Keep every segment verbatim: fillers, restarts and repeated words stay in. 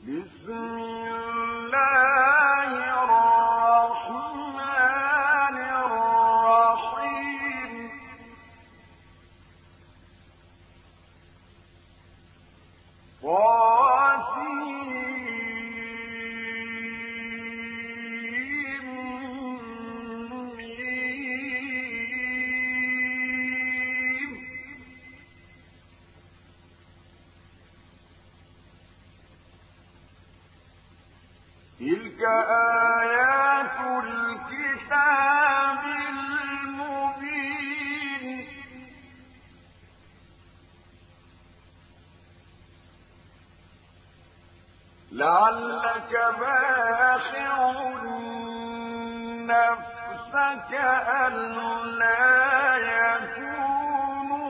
بسم الله الرحمن الرحيم تلك آيات الكتاب المبين لعلك باخع نفسك ألا يكونوا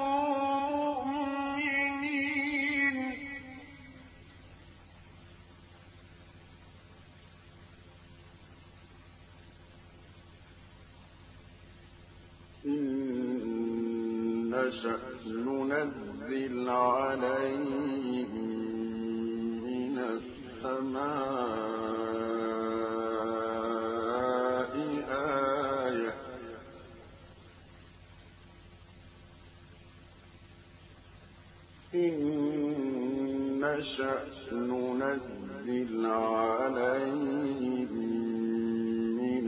مؤمنين إن نشأ ننزل عليهم من السماء آية إن نشأ ننزل عليهم من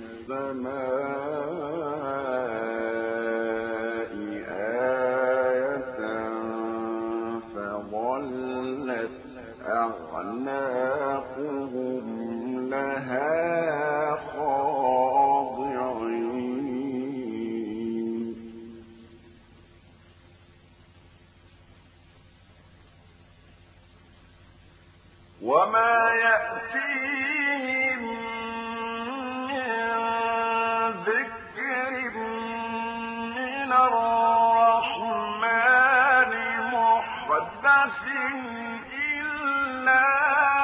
السماء آية فظلت أعناقهم لها خاضعين وما يأتيهم من ذكر من الرحمن محدث إلا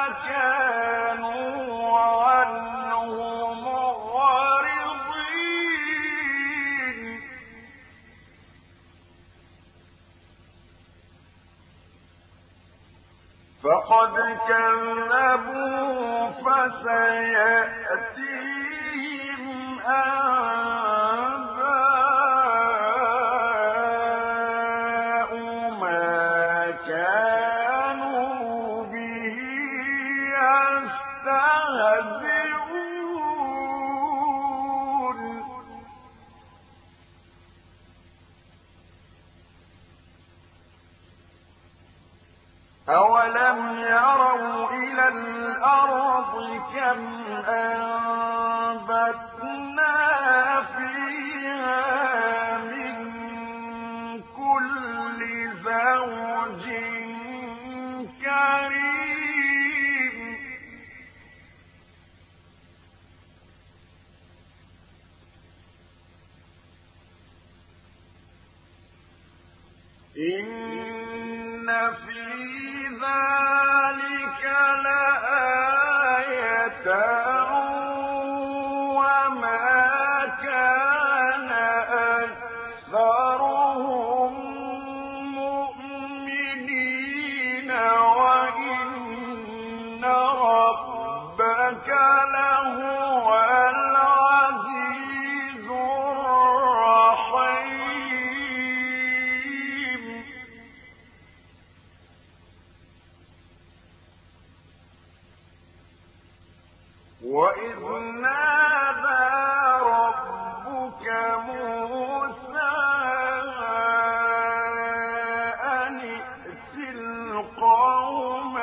كانوا عنه معرضين فقد كذبوا فسيأتيهم أنباء ما كانوا به يستهزئون أولم يروا إلى الأرض كم أنبتنا فيها من كل زوج كريم إن في ذلك لآية وما كان أكثرهم مؤمنين وإن ربك لهو العزيز الرحيم وإذ نادى ربك موسى أن ائت القوم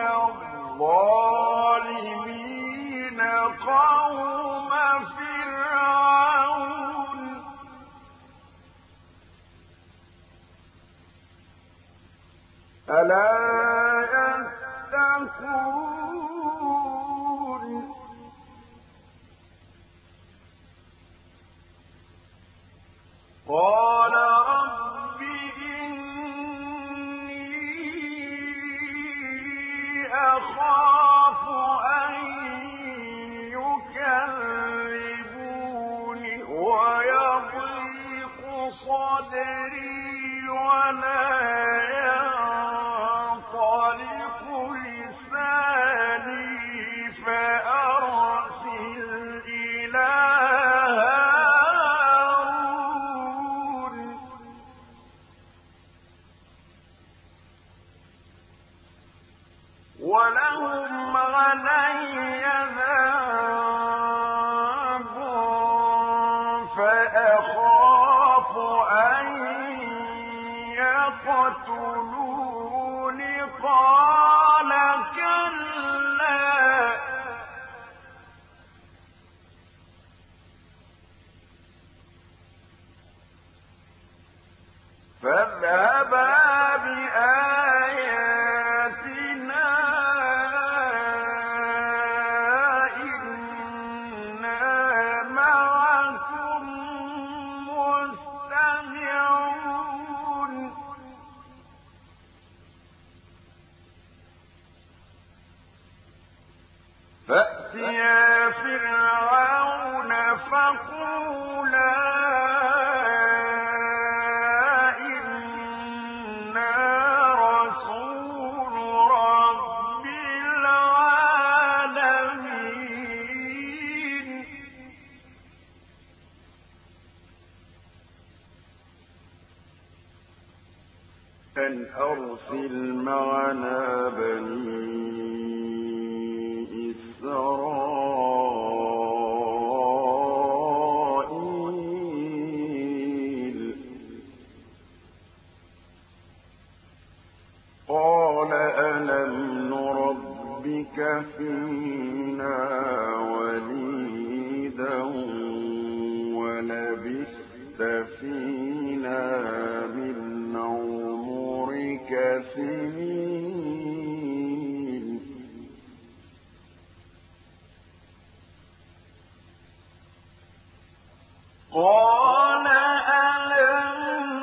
الظالمين قوم فرعون ألا يتقون قال رب إني أخاف أن يكذبون ويضيق صدري ولا ينطلق لساني ولهم علي ذنب فأخاف أن يقتلون قال كلا فاذهبا بآياتنا إنا معكم مستمعون فأتيا فرعون فقولا أن أرسل معنا بني إسرائيل قال ألم نربك فينا وليدا ولبثت فينا من عمرك سنين قال ألم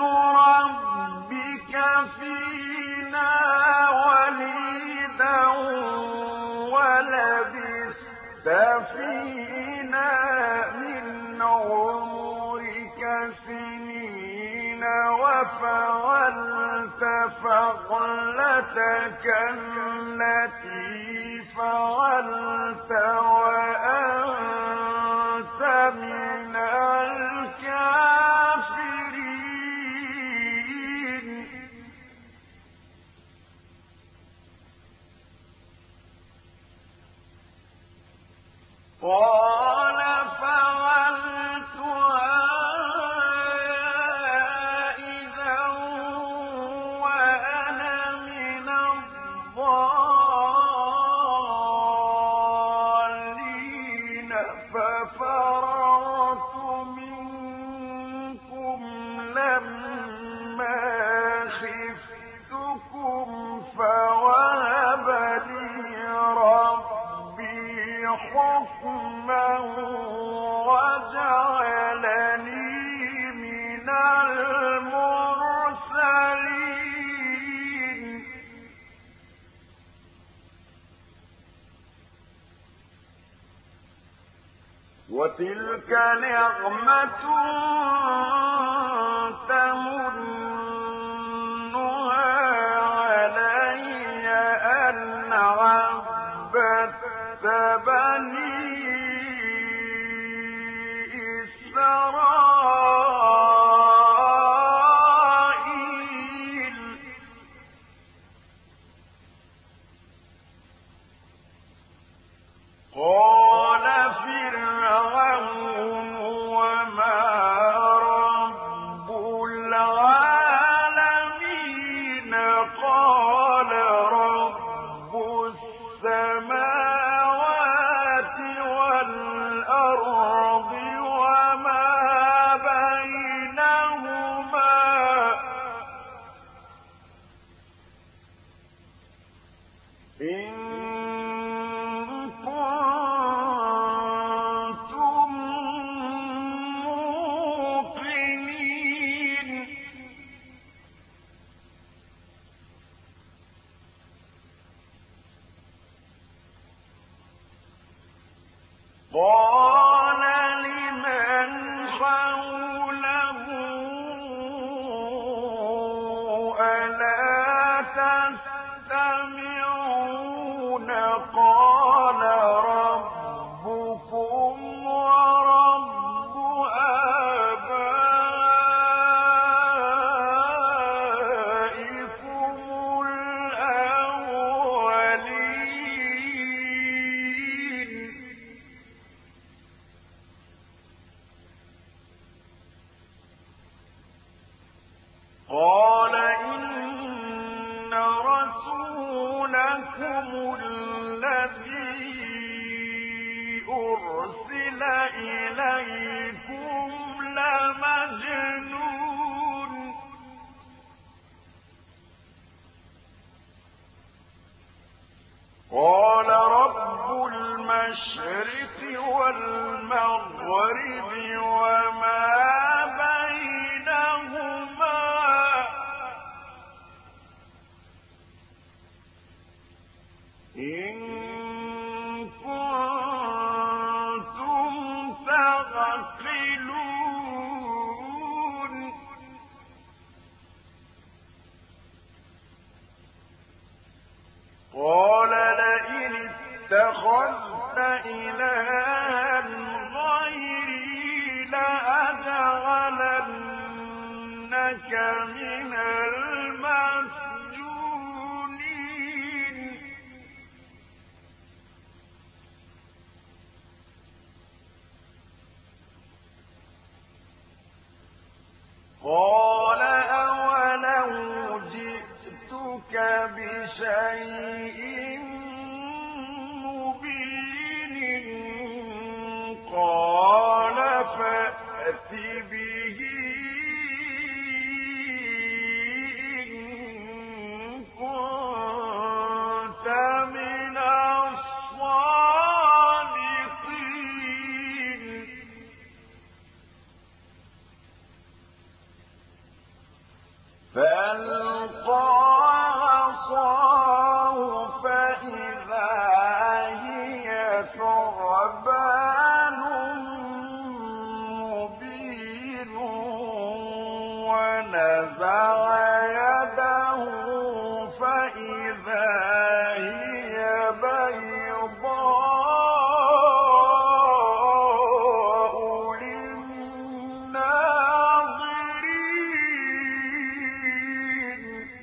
نربك فينا وليدا ولبثت فينا من عمرك سنين وفعلت فعلتك التي فعلت وأنت من الكافرين قال فعلتها إذا وأنا من الضالين ففررت منكم لما خفتكم فوهب لي ربي حكما وجعلني من المرسلين وتلك نعمة تمنها علي أن عبدت بني إسرائيل قال فرعون وما رب العالمين قال رب السماوات والأرض وما بينهما إن كنتم موقنين قال لمن حوله ألا تستمعون قال ربكم ورب آبائكم الأولين الذي أرسل إليكم لمجنون قال رب المشرق والمغرب وما بينهما إن كنتم تعقلون قال لئن اتخذت إلها غيري لأجعلنك من المسجونين قال أولو جئتك بشيء مبين قال فأت به إن كنت من الصادقين فألقى عصاه فإذا هي ثعبان مبين ونزع يده فإذا هي بيضاء للناظرين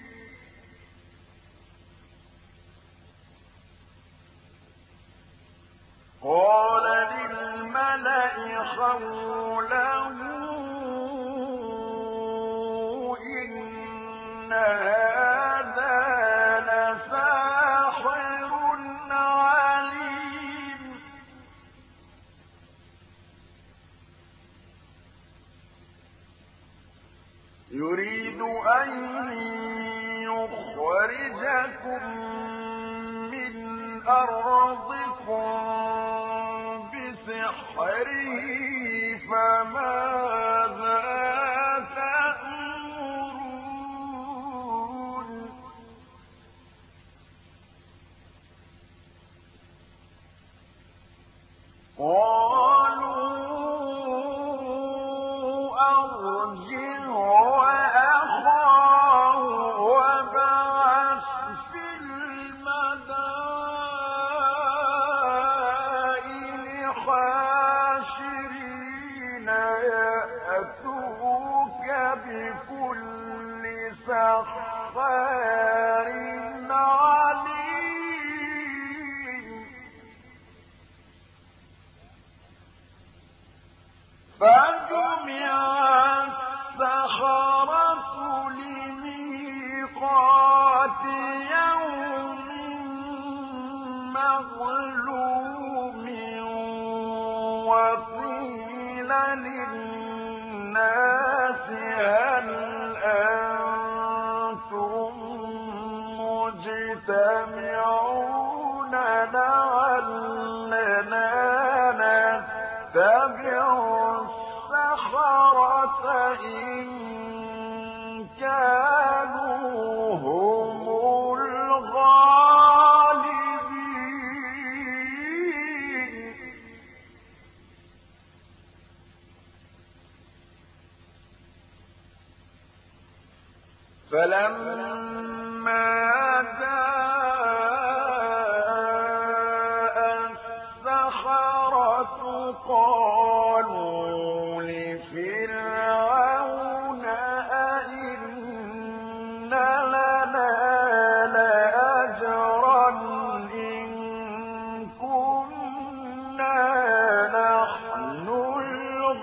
قال للملأ حوله إن هذا لساحر عليم يريد أن يخرجكم من أرضكم بسحره فماذا تأمرون قالوا أرجه وأخاه وابعث في المدائن حاشرين يأتوك بكل سحار عليم فجمع السحرة لميقات يوم معلوم وقيل للناس هل أنتم مجتمعون لعلنا نتبع السحرة إن كانوا هم الغالبين فلما جاء السحرة قالوا لفرعون أئن لنا لأجرا إن كنا نحن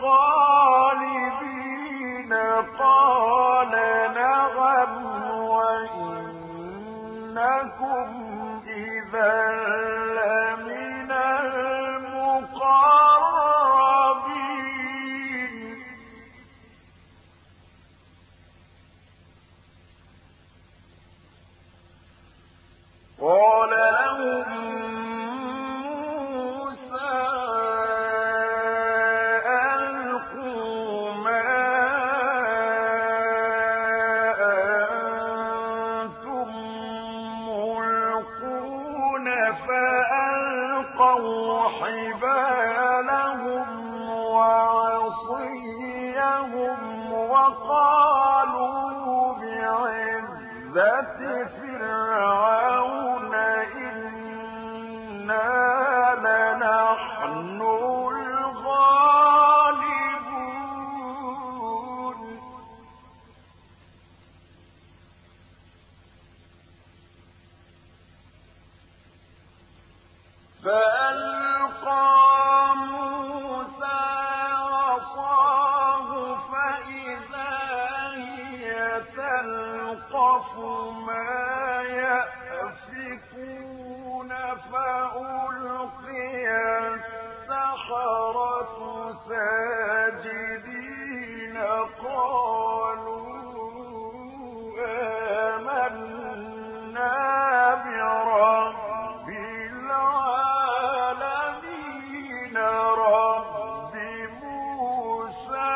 الغالبين قال نعم لمن المقربين قال لهم حبالهم وعصيهم وقالوا بعزة فرعون إنا لنحن الغالبون فألقى موسى عصاه فإذا هي تلقف ما يأفكون فألقي السحرة ساجدين قالوا آمنا برب العالمين رب موسى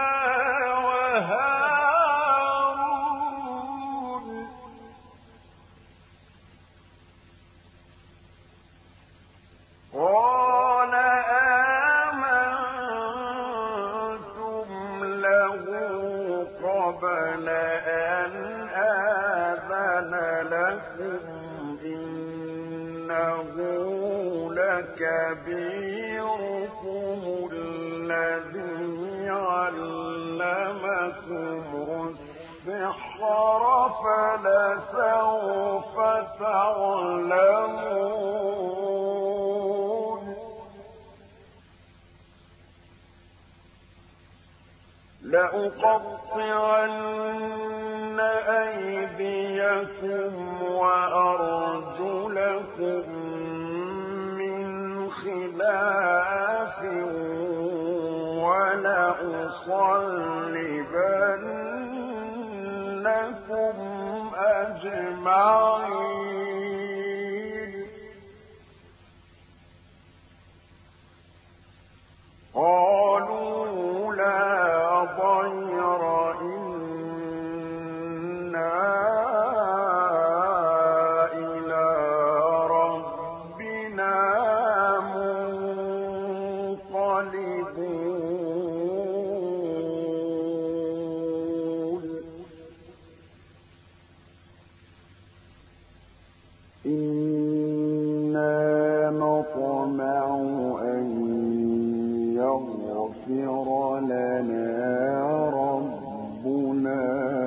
وهارون قال آمنتم له قبل أن آذن لكم إنه لكبيركم الذي علمكم السحر فلسوف تعلمون لأقطعن أيديكم وأرجلكم من خلاف ولأصلبنكم أجمعين قالوا لا ضير إنا إلى ربنا منقلبون إنا نطمع أن يغفر لنا ربنا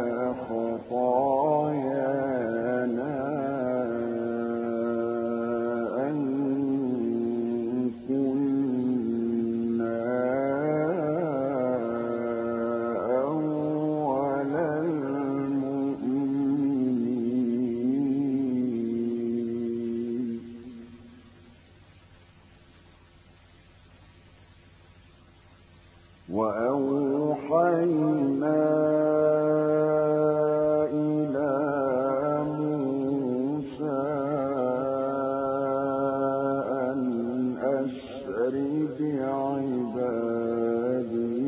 خطايانا أن كنا أول المؤمنين وأوحينا إلى موسى أن أسر بعبادي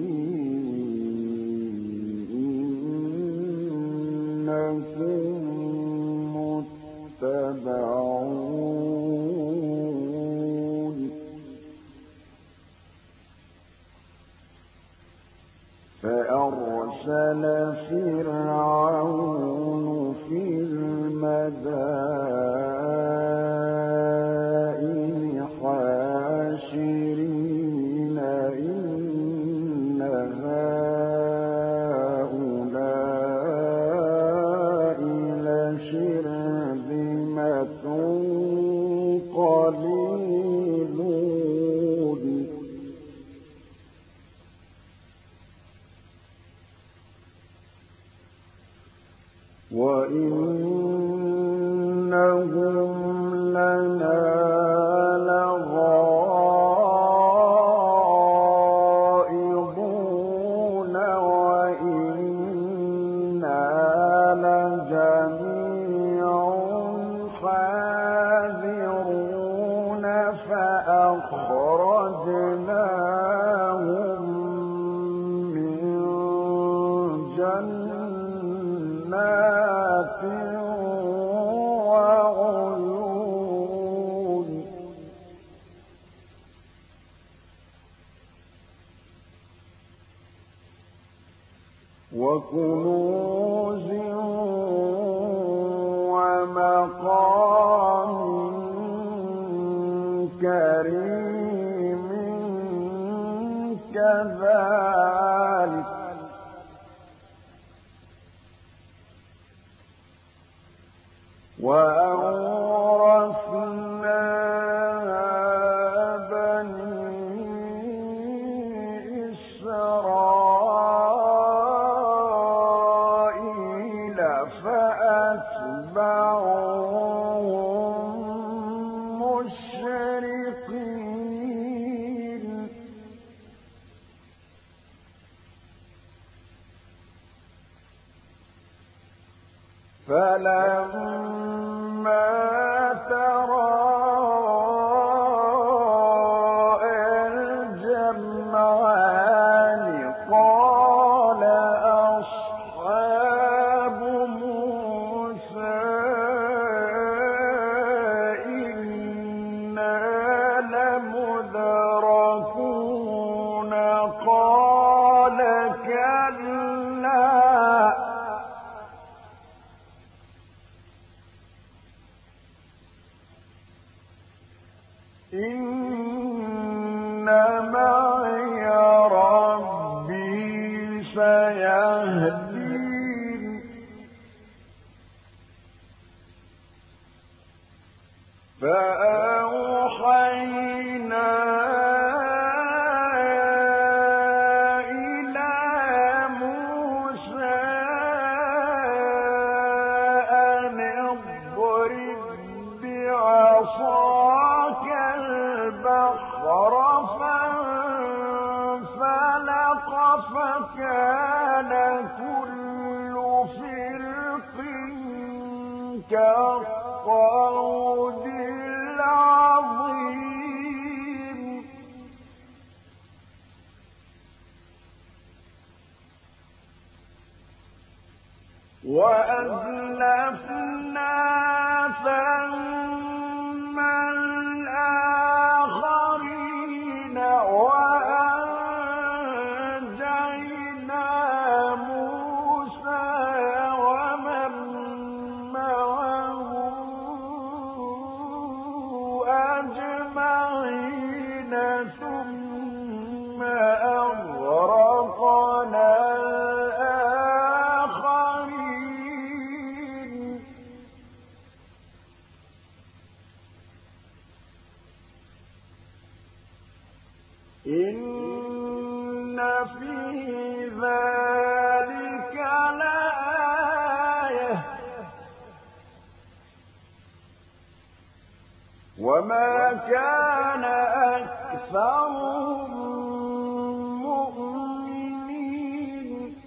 إنكم متبعون فأرسل فرعون في المدائن حاشرين إن هؤلاء لشرذمة قليلون أخرجناهم من جنات وعيون وكنوز ومقام كريم كذلك وأورثناها بني إسرائيل فأتبعوهم مشرقين فلما تراءى الجمعان قال أصحاب موسى إنا لمدركون قال كلا إن معي ربي سيهدين فأوحينا إلى موسى أن اضرب بعصاك البحر فانفلق فكان كل فرق كالطود العظيم وأزلفنا ثم الآخرين وأنجينا موسى ومن معه أجمعين ثم أغرقنا الآخرين إن في ذلك لآية وما كان أكثرهم مؤمنين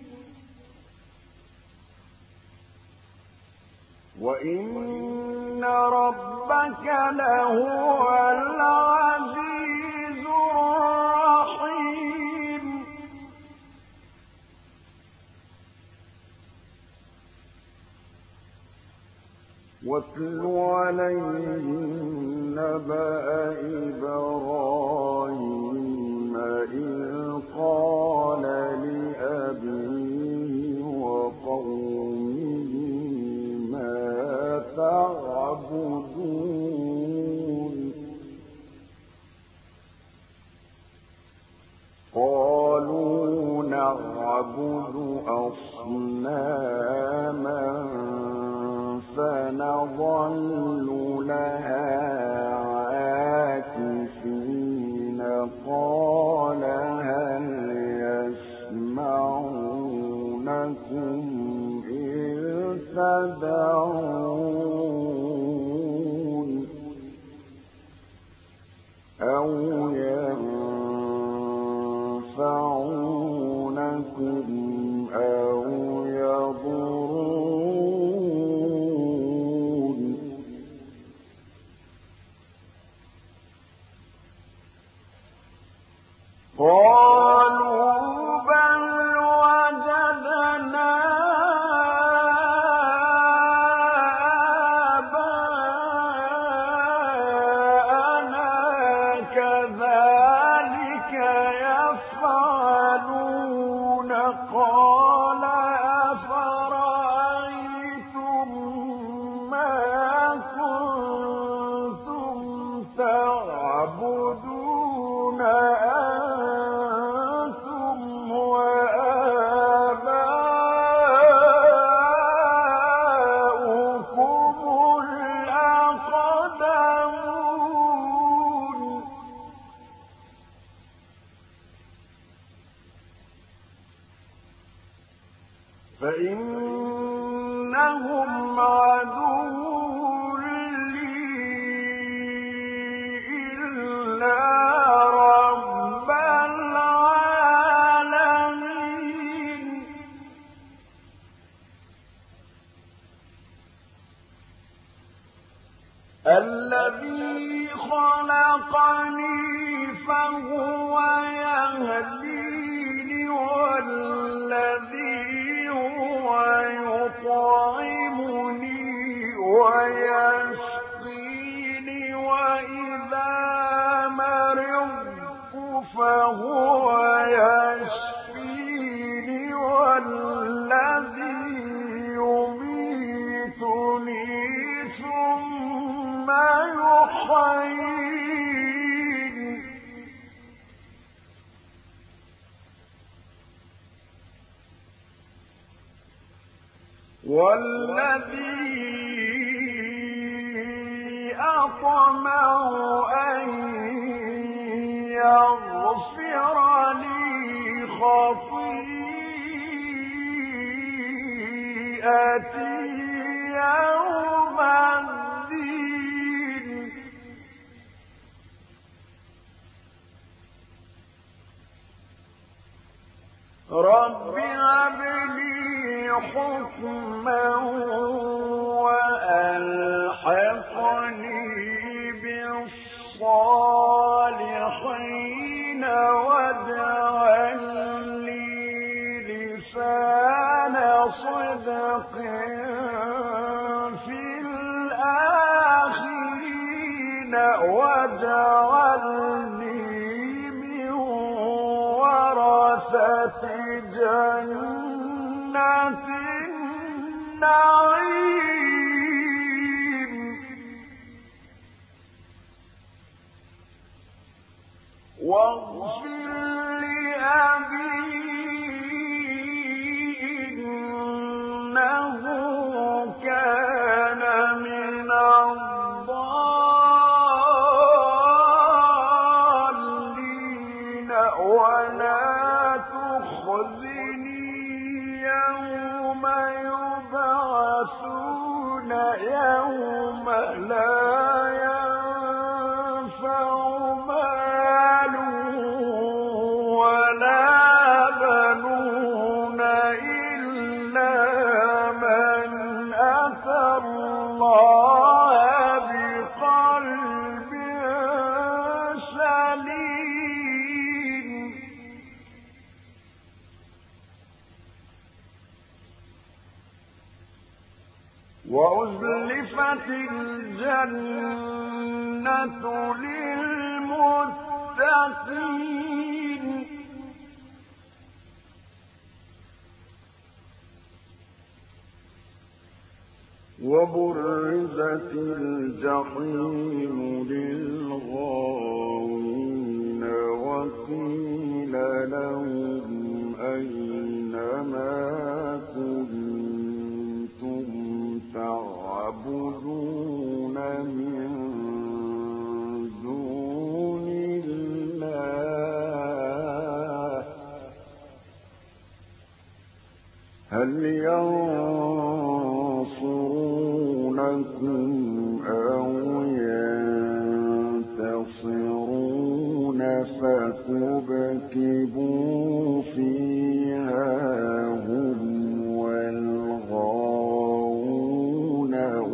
وإن ربك لهو العزيز الرحيم واتل عليهم نبأ إبراهيم إذ قال لأبيه وقومه ما تعبدون قالوا نعبد أصناما فنظل لها عاكفين قال هل يسمعونكم إذ تدعون أو ينفعونكم أو يضرون قالوا بل وجدنا آباءنا كذلك يفعلون قال أفرأيتم ما كنتم تعبدون أنتم وآباؤكم الأقدمون فإنهم عدو لي إلا رب العالمين الذي خلقني فهو يهديني والذي هو يطعمني ويسقيني وإذا مرضت فهو يشفيني والذي يميتني ثم يحييني والذي أطمع أن يغفر لي خطيئتي يوم الدين رب هب لي حكما وألحقني بالصالحين واجعل لي لسان صدق في الآخرين واجعلني من ورثة جنة النعيم واغفر لأبي إنه كان من الضالين ولا تخزني يوم يبعثون يوم لا ينفع مال ولا بنون إلا من أتى الله بقلب سليم وأزلفت الجنة للمتقين وبرزت الجحيم للغاوين وقيل لهم أين ما كنتم تعبدون من دون الله هل ينصرونكم أو ينتصرون فكبكبوا فيها هم والغاوون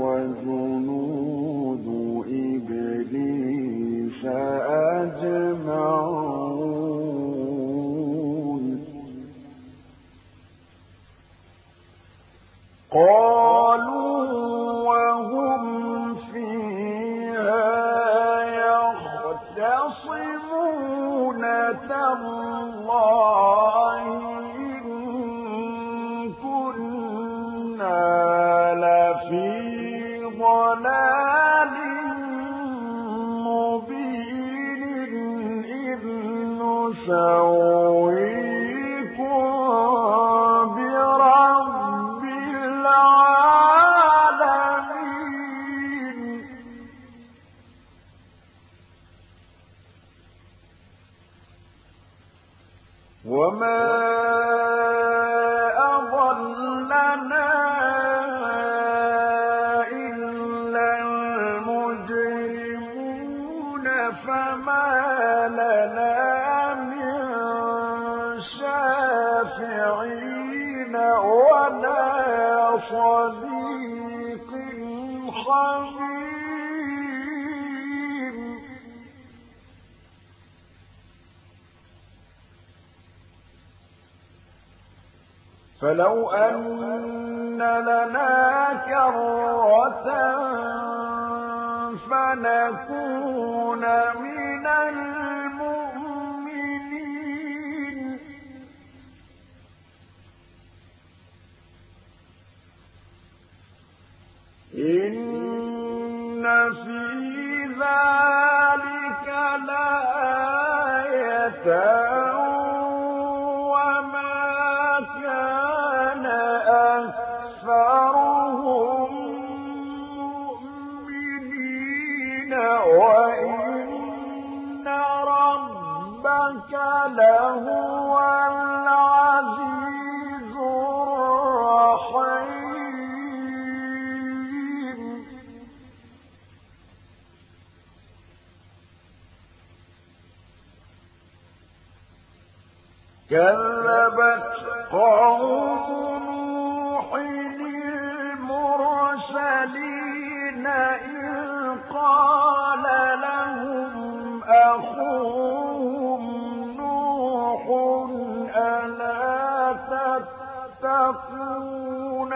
وجنود إبليس أجمعون يختصمون تالله إن كنا لفي ضلال مبين إذ نسويكم برب العالمين وما أضلنا إلا المجرمون فما لنا من شافعين ولا صديق حميم فلو أن لنا كرة فنكون من المؤمنين إن في ذلك لآية أكثرهم مؤمنين وإن ربك لهو العزيز الرحيم كذبت قوم المرسلين إذ قال لهم أخوهم نوح ألا تتقون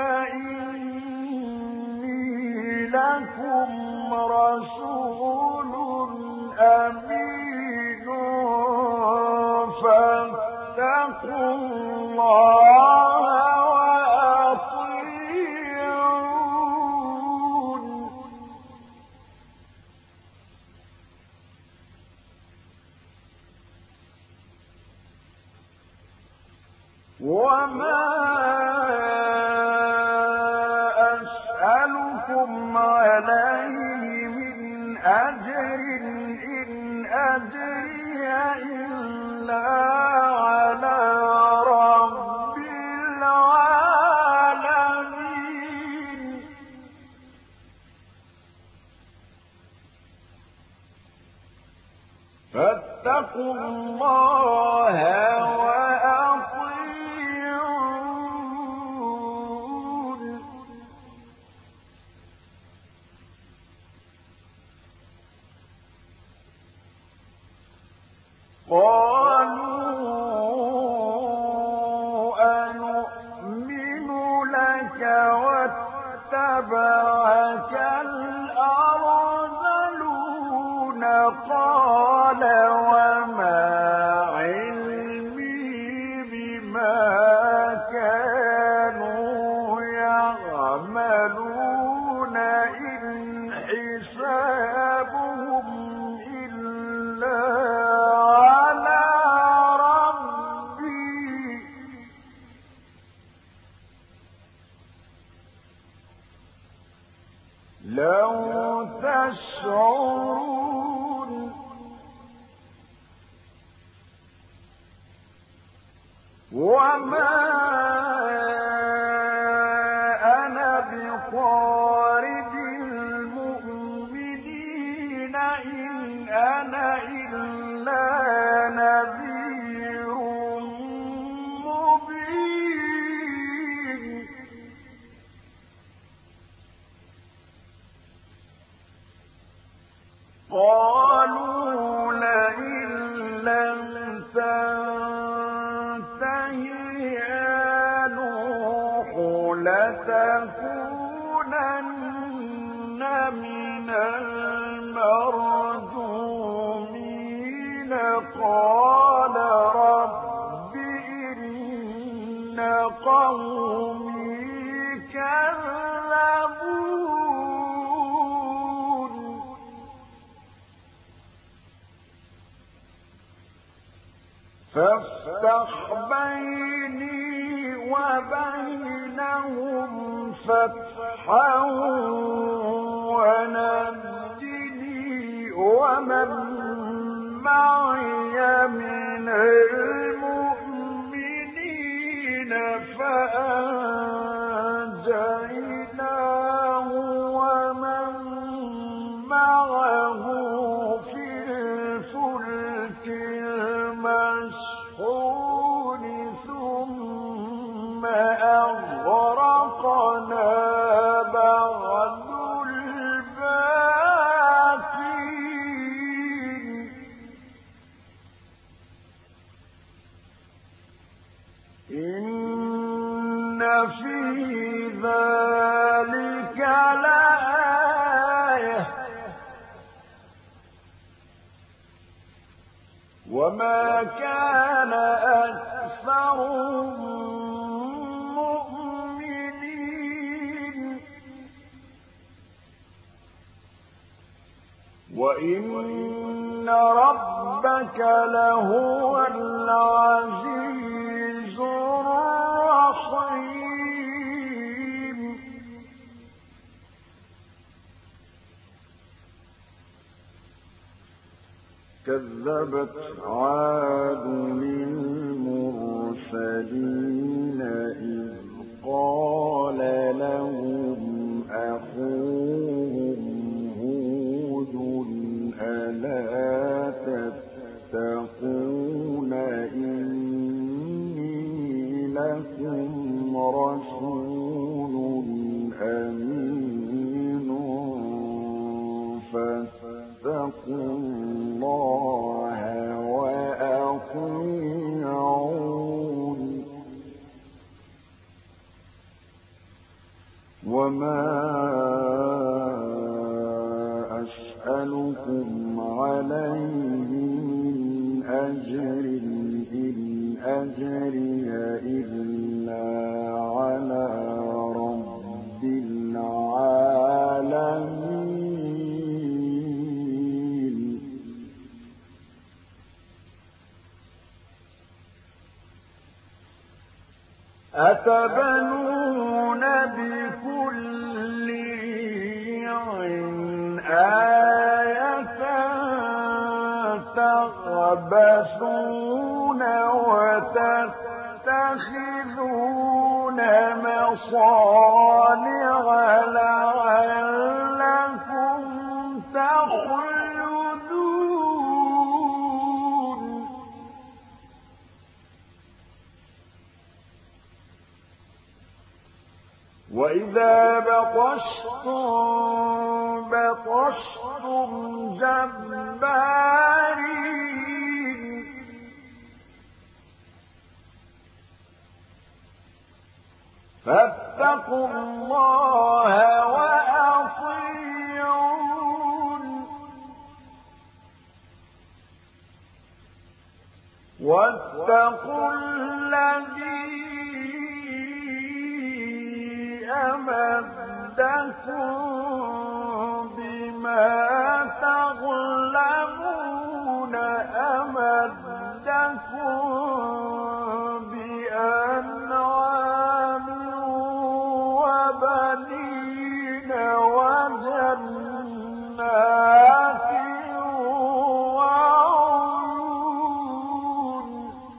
إني لكم رسول أمين فاتقوا الله وما أسألكم عليه من أجر إن أجري إلا على رب العالمين فاتقوا الله قالوا أنؤمن لك واتبعك الأرذلون قال وما علمي بما كانوا يعملون إن حسابهم إلا لو تشعرون وما أنا بطارد المؤمنين إن أنا إلا نذير مبين قالوا لئن لم تنته يا نوح لتكونن من المرجومين قال رب إن قومي كذبون فافتح بيني وبينهم فتحا ونجني ومن معي من المؤمنين فأنجيناه ومن معه في الفلك المشحون ثم أغرقنا بعد الباقين إن في ذلك لآية وما كان أكثرهم مؤمنين وإن ربك لهو العزيز الرحيم كذبت عاد للمرسلين إذ قال لهم أخوهم هود ألا تتقون إني لكم رسول أمين فاتقوا الله وأطيعون وما أسألكم عليه من أجر إن أجري إلا على رب العالمين أتبنون بكل ريع آية تخبثون وتتخذون مصانع لعلكم تخلدون وإذا بطشتم بطشتم جبارين فاتقوا الله وأطيعون واتقوا الذي أمدكم بما تغلبون أمدكم بأنعام وبنين وجنات وعيون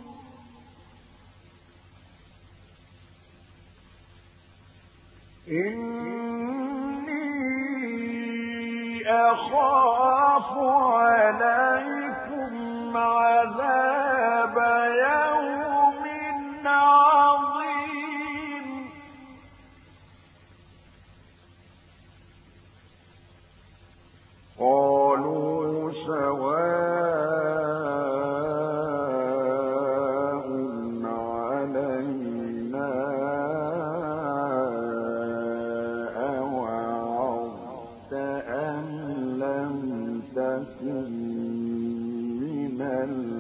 إني أخاف عليكم عذاب يوم عظيم قالوا سواء علينا أوعظت أم لم تكن من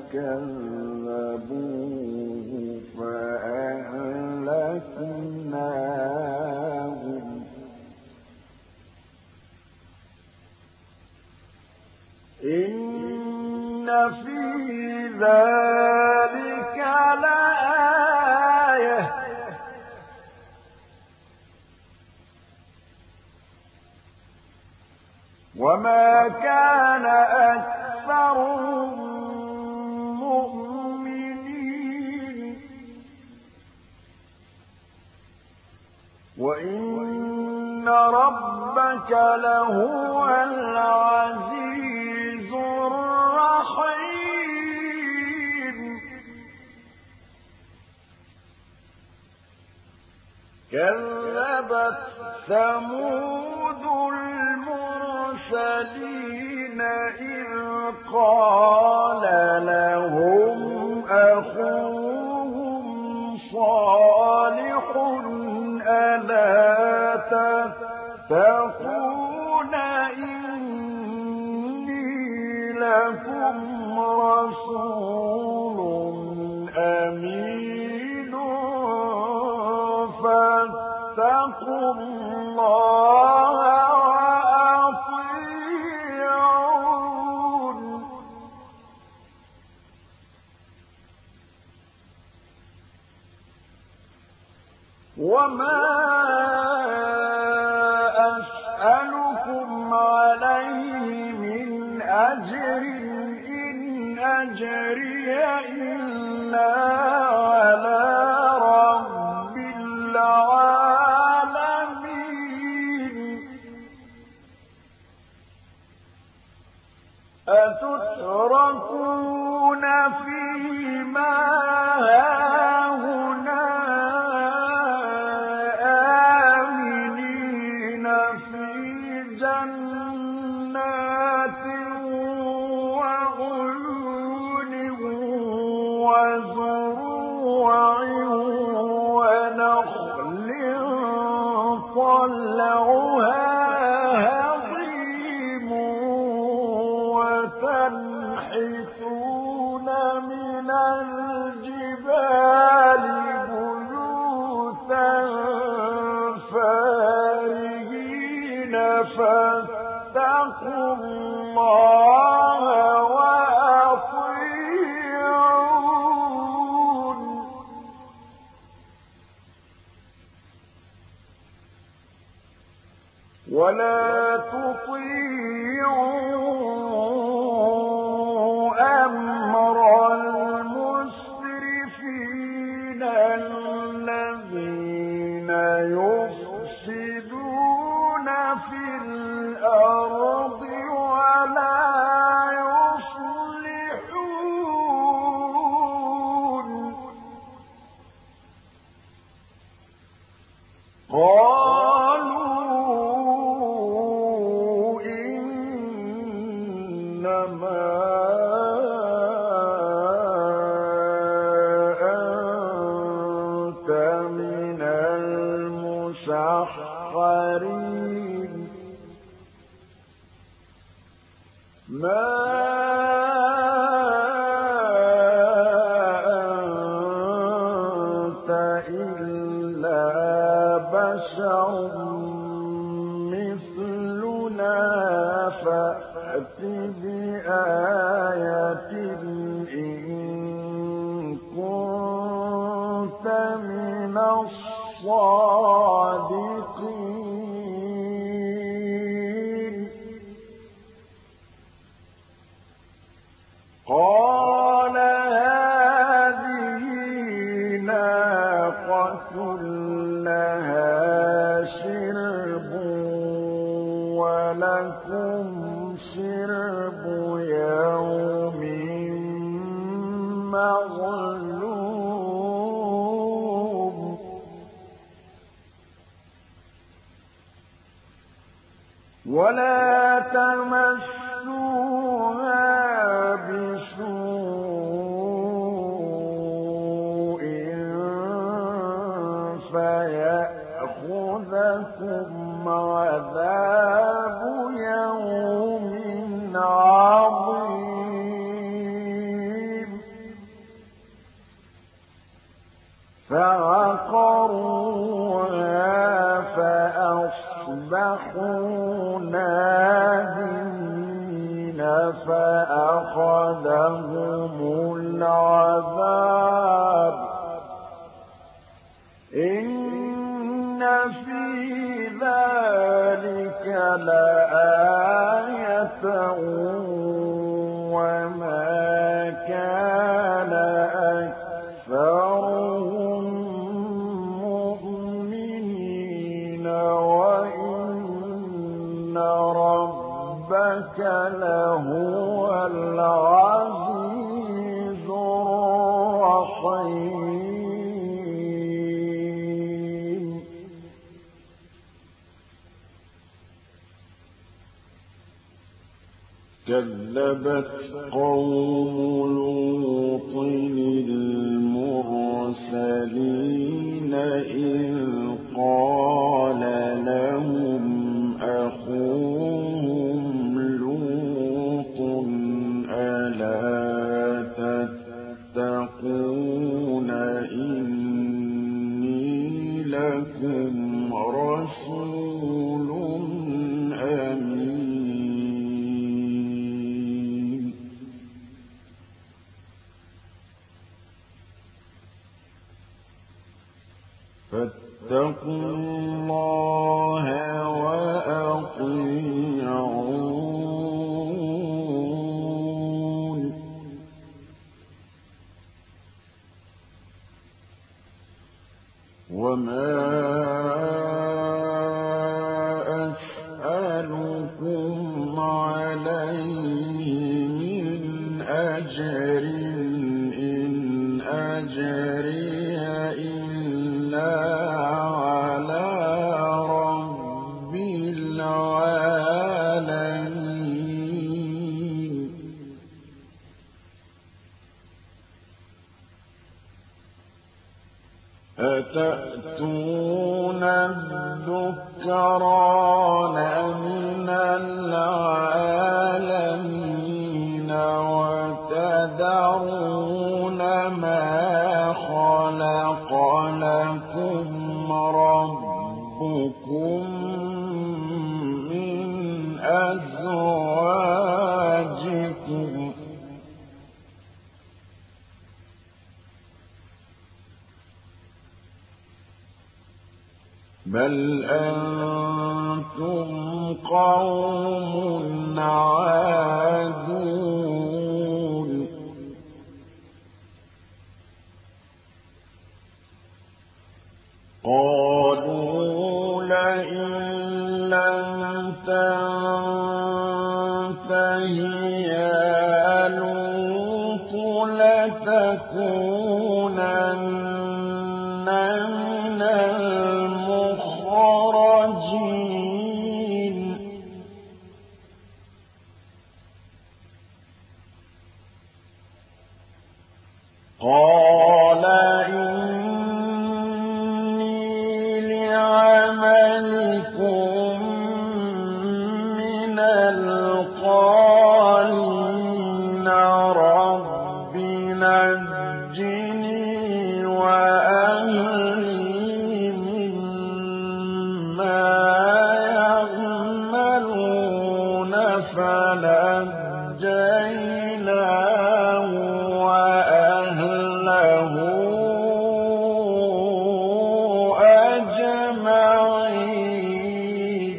كذبوه فأهلكناهم إن في ذلك لآية وما كان أكثرهم مؤمنين وإن ربك لهو العزيز الرحيم كذبت ثمود المرسلين إذ قال لهم أخوهم صالح ألا تتقون إني لكم رسول أمين فاتقوا الله وأطيعون وما أسألكم عليه من أجر إن أجري إلا على رب العالمين أتتركون فيما هاهنا آمنين في جنات وعيون وزروع ونخل طلعها هضيم وتنحتون من الجبال بيوتا فارهين فاتقوا الله وأطيعون ولا تطيعوا أمر المسرفين الذين يفسدون في الأرض ولا يصلحون قالوا إنما أنت من المسحرين ما أنت إلا بشر مثلنا فأت بآية إن كنت من الصادقين قال هذه ناقة لها شرب ولكم شرب يوم معلوم ولا تمسوها بسوء فيأخذكم عذاب يوم عظيم فعقروها فأصبحوا نادمين فأخذهم العذاب إن في ذلك لآية وما كان أكثرهم مؤمنين وإن ربك لهو العزيز الرحيم كذبت قوم لوط المرسلين إذ قال لهم أخوهم لوط ألا تتقون إني لكم رسول أمين فاتقوا الله وأطيعون وما أسألكم عليه من أجر إن أجري إلا على رب العالمين أتأتون الذكران من العالمين وتذرون ما خلق لكم ربكم من أزواجكم بل أنتم قوم عادون قالوا لئن لم تنته يا لوط لتكونن من المخرجين قال إني لعملكم من القالين رب نجني وأهلي مما يعملون فنجيناه وأهله أجمعين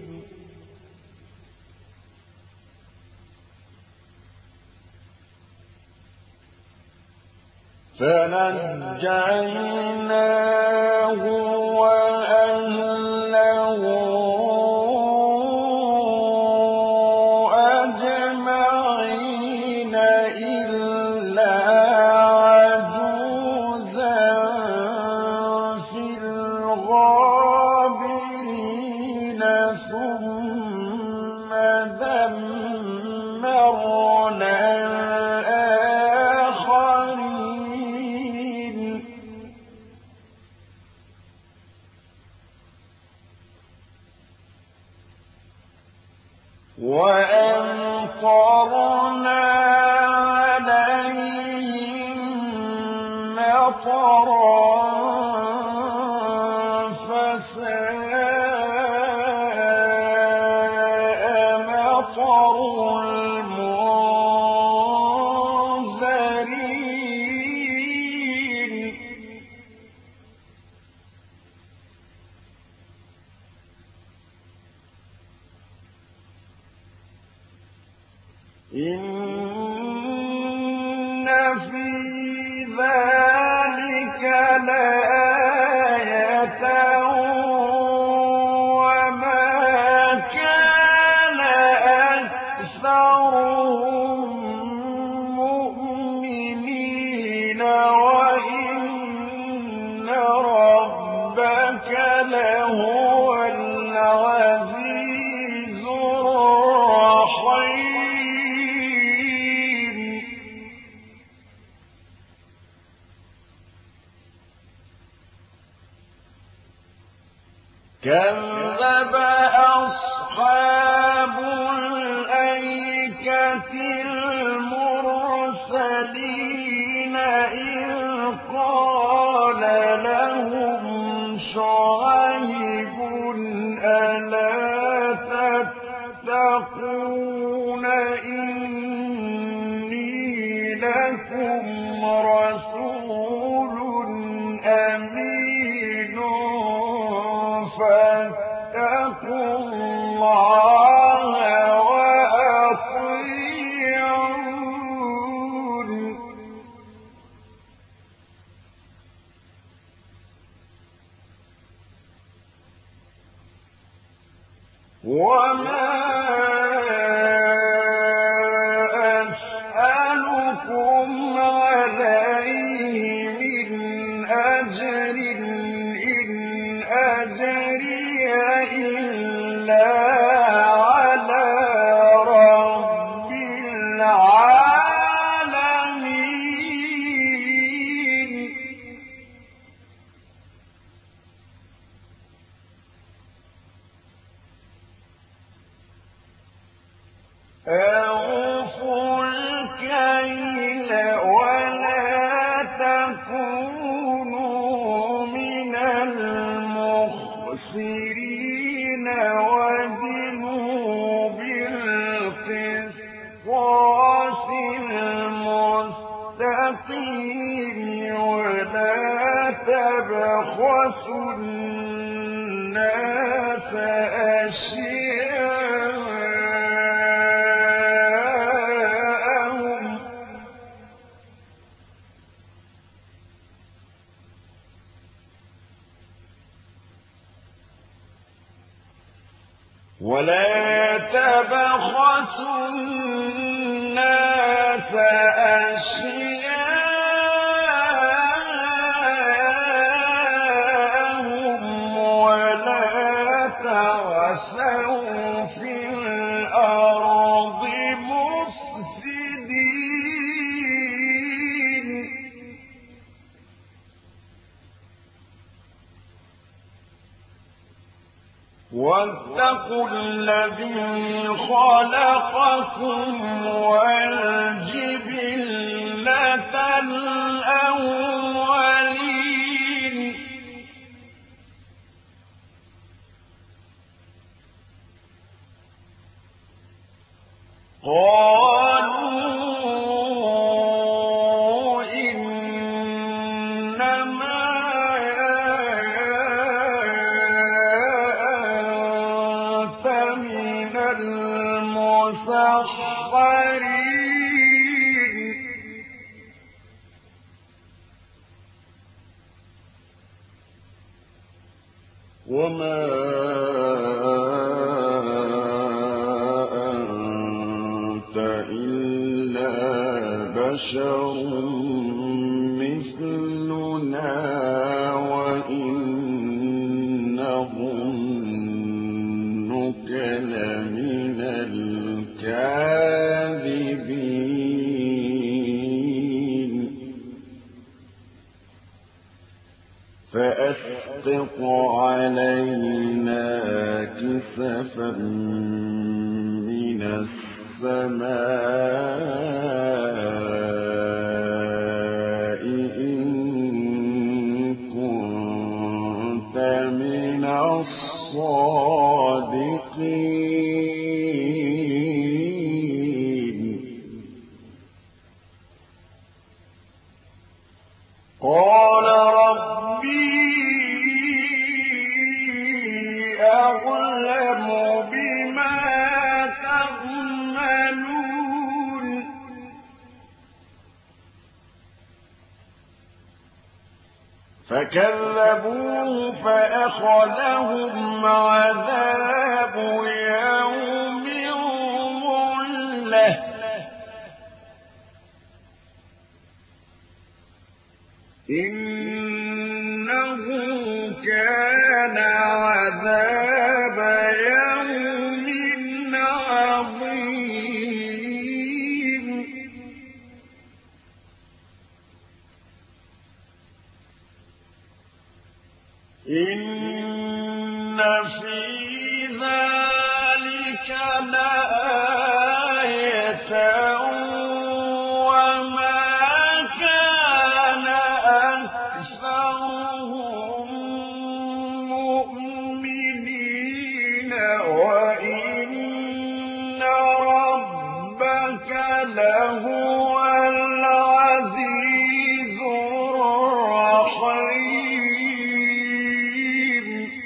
فنجيناه وأهله أجمعين إلا عجوزا في الغابرين ثم دمرنا الآخرين وأمطرنا عليهم مطرا إن في ذلك لآية وما كان أكثرهم مؤمنين وإن ربك لهو العزيز الرحيم. كذب أصحاب الأيكة المرسلين إذ قال لهم شعيب ألا تتقون إني لكم رسول أمين فاتقوا الله وأطيعون. وما أسألكم عليه من أجر إن أجري إلا على رب العالمين. أوفوا الكيل ولا تكونوا من المخسرين وزنوا بالقسطاس المستقيم ولا تبخسوا الناس أشياءهم ولا تبخسوا الناس أشياءهم ولا تعثوا في الأرض مفسدين. واتقوا الذي خلقكم والجبلة الأولين. قالوا إنما أنت من المسحرين. وما أنت إلا بشر مثلنا وإن نظنك لمن الكاذبين. فأسقط علينا كسفا من السماء إن كنت من الصادقين. قال ربي أعلم بما تعملون فكذبوه فأخذهم عذاب يوم الظلة إنه كان عذاب يوم عظيم إن في ذلك لآية لهو العزيز الرحيم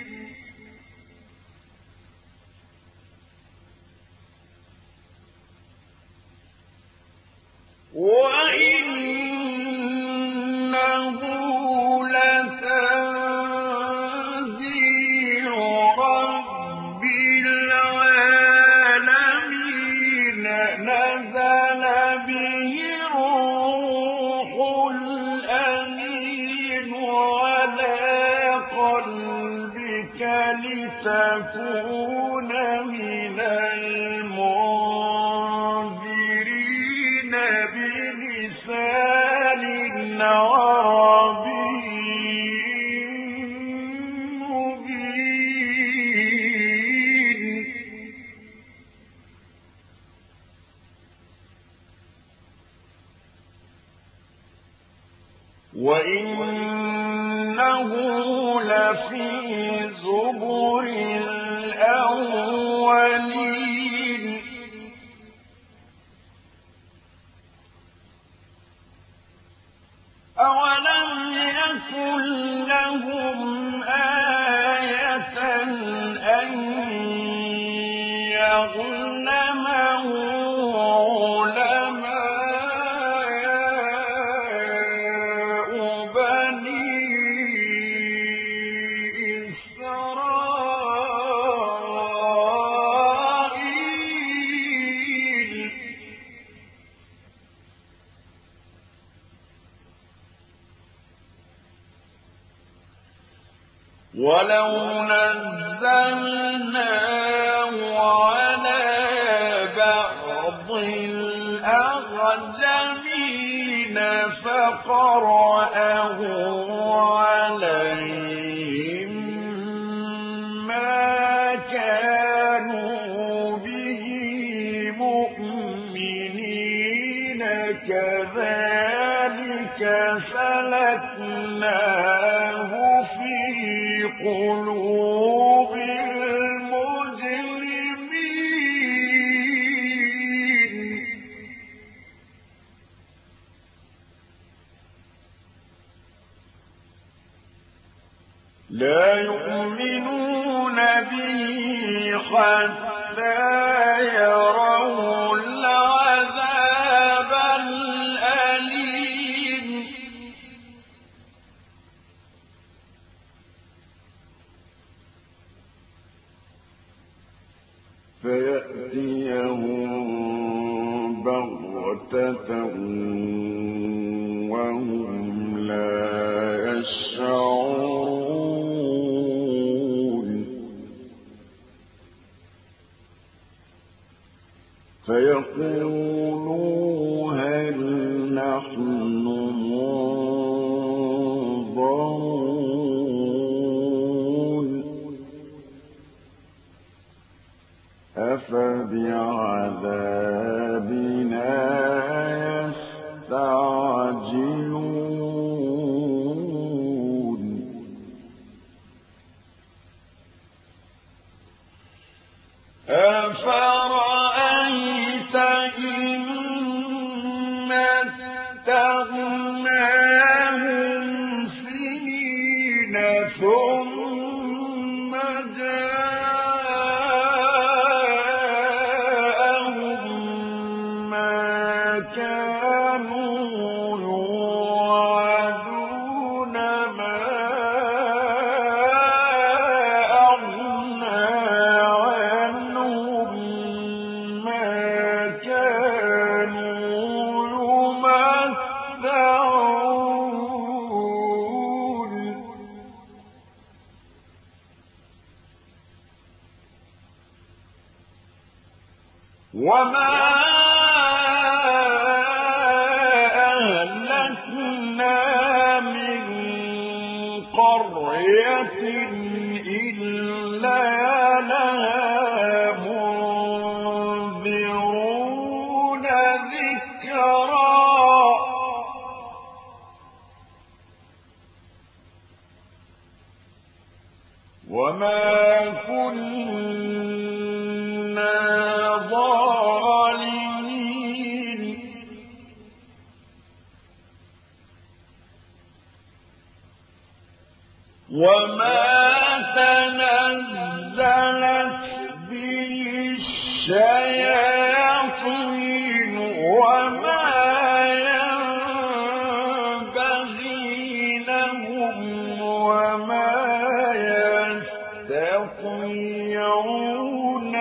وإنه لتنزيل رب العالمين نزل به الروح الأمين على قلبك لتكون من المنذرين بلسان عربي مبين وإنه لفي زبر الأولين أولم يكن لهم آية أن يعلمه ولو نزلناه على بعض الأعجمين فقرأه عليهم ما كانوا به مؤمنين كذلك سلكناه في قلوب المجرمين لا يؤمنون به حتى يروا العذاب الأليم فيأتيهم بغتة وهم لا يشعرون فيقولوا هل نحن منظرون أفبعذابنا يستعجلون أفرأيت إن متعناهم سنين ثم جاءهم ما كانوا يوعدون ما وما أهلكنا من قرية إلا لها منذرون ذكرا وما كنا ظالمين وما تنزلت به الشياطين وما ينبغي لهم وما يستطيعون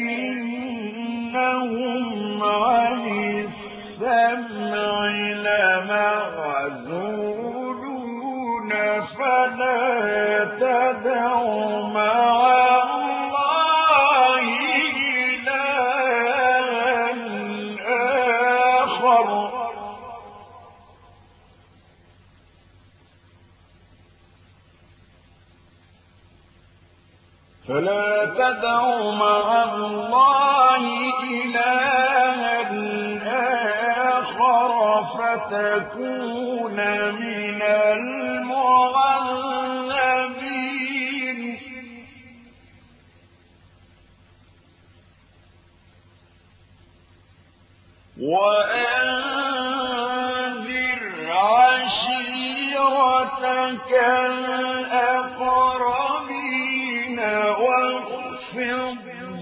إنهم عن السمع لمعزولون فلا تدع مع الله إلها آخر فلا تدع مع الله إلها آخر فتكون من المعذبين وأنذر عشيرتك الأقربين واخفض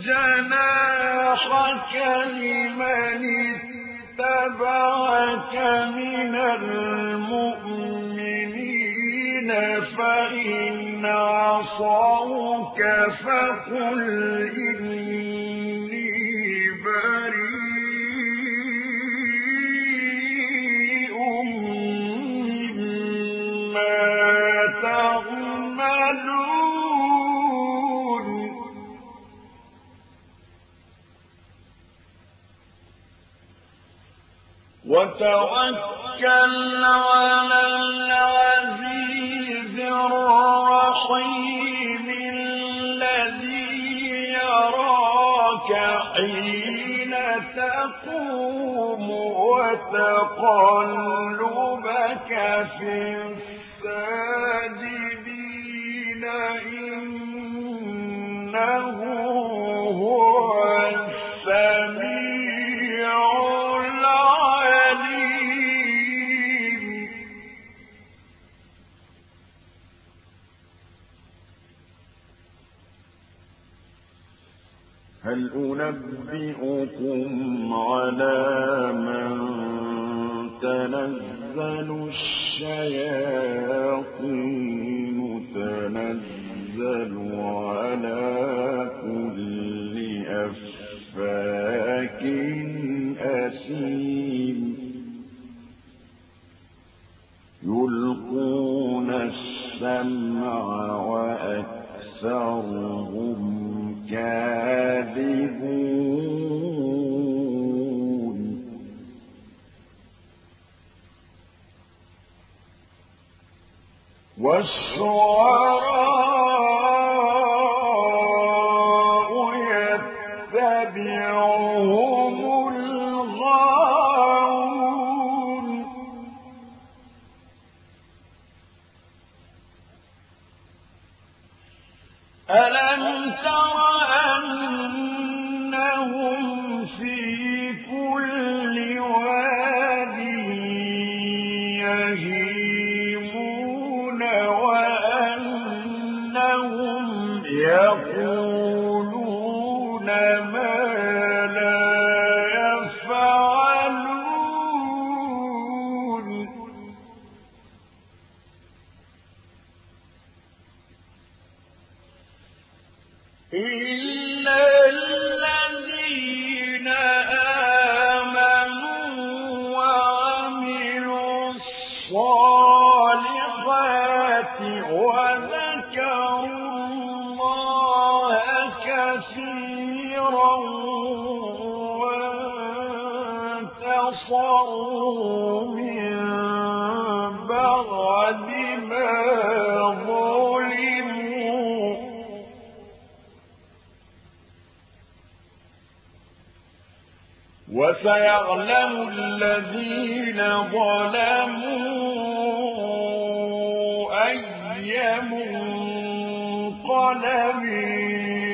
جناحك لمن اتبعك من المؤمنين فإن عصوك فقل إني بريء مما تعملون وتوكل على العزيز الرحيم الذي يراك حين تقوم وتقلبك في الساجدين إنه هو السميع العليم هل أنبئكم على من تنزل الشياطين تنزل على كل أفاك أثيم يلقون السمع وأكثرهم كاذبون والشعراء يتبعهم الغاوون ألم تر أنهم في كل واد يهيمون وأنهم يقولون ما لا يفعلون إلا الذين آمنوا وعملوا الصالحات وذكروا الله كثيرا ظلموا وسيعلم الذين ظلموا أي منقلب